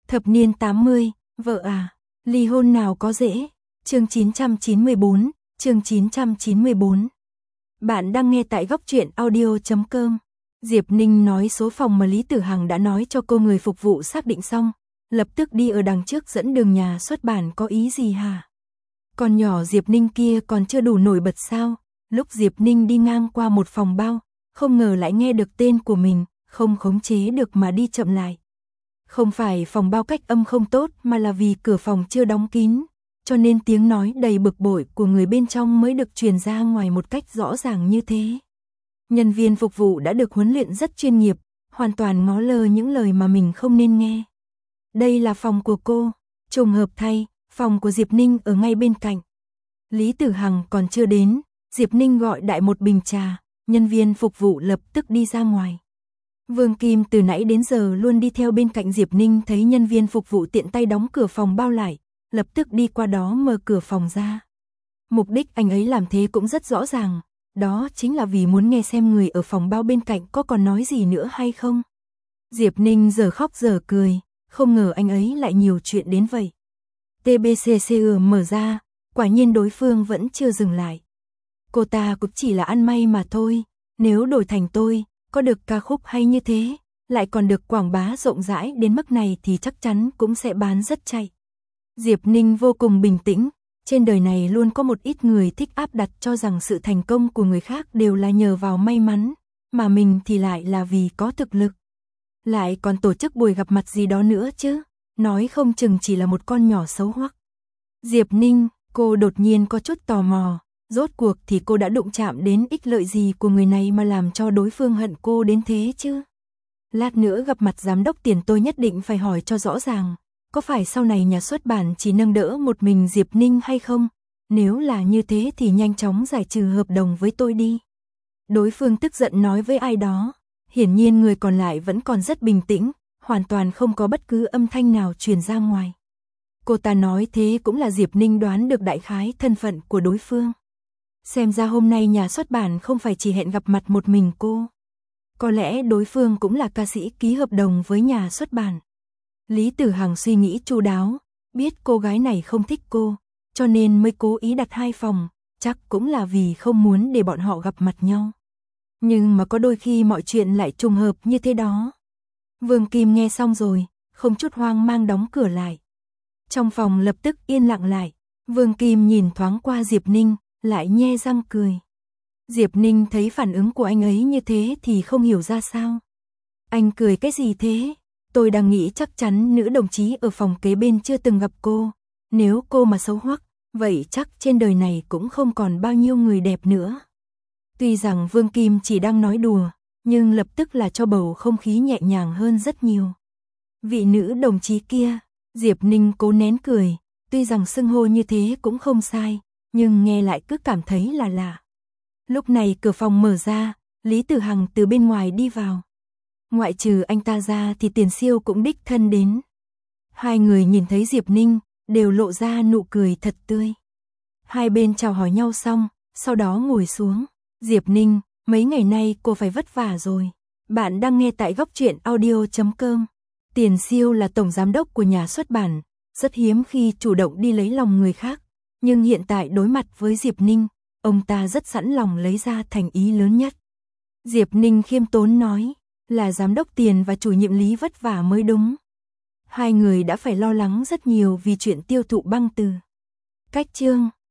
Thập niên 80, vợ à, ly hôn nào có dễ. Chương 994, chương 994. Bạn đang nghe tại góc truyện audio.com. Diệp Ninh nói số phòng mà Lý Tử Hằng đã nói cho cô người phục vụ xác định xong, lập tức đi ở đằng trước dẫn đường nhà xuất bản. Có ý gì hả? Con nhỏ Diệp Ninh kia còn chưa đủ nổi bật sao? Lúc Diệp Ninh đi ngang qua một phòng bao, không ngờ lại nghe được tên của mình, không khống chế được mà đi chậm lại. Không phải phòng bao cách âm không tốt mà là vì cửa phòng chưa đóng kín, cho nên tiếng nói đầy bực bội của người bên trong mới được truyền ra ngoài một cách rõ ràng như thế. Nhân viên phục vụ đã được huấn luyện rất chuyên nghiệp, hoàn toàn ngó lơ những lời mà mình không nên nghe. Đây là phòng của cô, trùng hợp thay, phòng của Diệp Ninh ở ngay bên cạnh. Lý Tử Hằng còn chưa đến, Diệp Ninh gọi đại một bình trà, nhân viên phục vụ lập tức đi ra ngoài. Vương Kim từ nãy đến giờ luôn đi theo bên cạnh Diệp Ninh, thấy nhân viên phục vụ tiện tay đóng cửa phòng bao lại, lập tức đi qua đó mở cửa phòng ra. Mục đích anh ấy làm thế cũng rất rõ ràng, đó chính là vì muốn nghe xem người ở phòng bao bên cạnh có còn nói gì nữa hay không. Diệp Ninh giờ khóc giờ cười, không ngờ anh ấy lại nhiều chuyện đến vậy. TBCCU mở ra, quả nhiên đối phương vẫn chưa dừng lại. Cô ta cũng chỉ là ăn may mà thôi, nếu đổi thành tôi, có được ca khúc hay như thế, lại còn được quảng bá rộng rãi đến mức này thì chắc chắn cũng sẽ bán rất chạy. Diệp Ninh vô cùng bình tĩnh, trên đời này luôn có một ít người thích áp đặt cho rằng sự thành công của người khác đều là nhờ vào may mắn, mà mình thì lại là vì có thực lực. Lại còn tổ chức buổi gặp mặt gì đó nữa chứ, nói không chừng chỉ là một con nhỏ xấu hoắc. Diệp Ninh, cô đột nhiên có chút tò mò, rốt cuộc thì cô đã đụng chạm đến ích lợi gì của người này mà làm cho đối phương hận cô đến thế chứ? Lát nữa gặp mặt giám đốc Tiền tôi nhất định phải hỏi cho rõ ràng, có phải sau này nhà xuất bản chỉ nâng đỡ một mình Diệp Ninh hay không? Nếu là như thế thì nhanh chóng giải trừ hợp đồng với tôi đi. Đối phương tức giận nói với ai đó, hiển nhiên người còn lại vẫn còn rất bình tĩnh, hoàn toàn không có bất cứ âm thanh nào truyền ra ngoài. Cô ta nói thế cũng là Diệp Ninh đoán được đại khái thân phận của đối phương. Xem ra hôm nay nhà xuất bản không phải chỉ hẹn gặp mặt một mình cô. Có lẽ đối phương cũng là ca sĩ ký hợp đồng với nhà xuất bản. Lý Tử Hằng suy nghĩ chu đáo, biết cô gái này không thích cô, cho nên mới cố ý đặt hai phòng, chắc cũng là vì không muốn để bọn họ gặp mặt nhau. Nhưng mà có đôi khi mọi chuyện lại trùng hợp như thế đó. Vương Kim nghe xong rồi, không chút hoang mang đóng cửa lại. Trong phòng lập tức yên lặng lại, Vương Kim nhìn thoáng qua Diệp Ninh, lại nhe răng cười. Diệp Ninh thấy phản ứng của anh ấy như thế thì không hiểu ra sao. Anh cười cái gì thế? Tôi đang nghĩ chắc chắn nữ đồng chí ở phòng kế bên chưa từng gặp cô. Nếu cô mà xấu hoắc, vậy chắc trên đời này cũng không còn bao nhiêu người đẹp nữa. Tuy rằng Vương Kim chỉ đang nói đùa, nhưng lập tức là cho bầu không khí nhẹ nhàng hơn rất nhiều. Vị nữ đồng chí kia, Diệp Ninh cố nén cười, tuy rằng xưng hô như thế cũng không sai, nhưng nghe lại cứ cảm thấy là lạ. Lúc này cửa phòng mở ra, Lý Tử Hằng từ bên ngoài đi vào. Ngoại trừ anh ta ra thì Tiền Siêu cũng đích thân đến. Hai người nhìn thấy Diệp Ninh, đều lộ ra nụ cười thật tươi. Hai bên chào hỏi nhau xong, sau đó ngồi xuống. Diệp Ninh, mấy ngày nay cô phải vất vả rồi. Bạn đang nghe tại góc truyện audio.com. Tiền Siêu là tổng giám đốc của nhà xuất bản, rất hiếm khi chủ động đi lấy lòng người khác. Nhưng hiện tại đối mặt với Diệp Ninh, ông ta rất sẵn lòng lấy ra thành ý lớn nhất. Diệp Ninh khiêm tốn nói, là giám đốc Tiền và chủ nhiệm Lý vất vả mới đúng. Hai người đã phải lo lắng rất nhiều vì chuyện tiêu thụ băng từ. Cách chương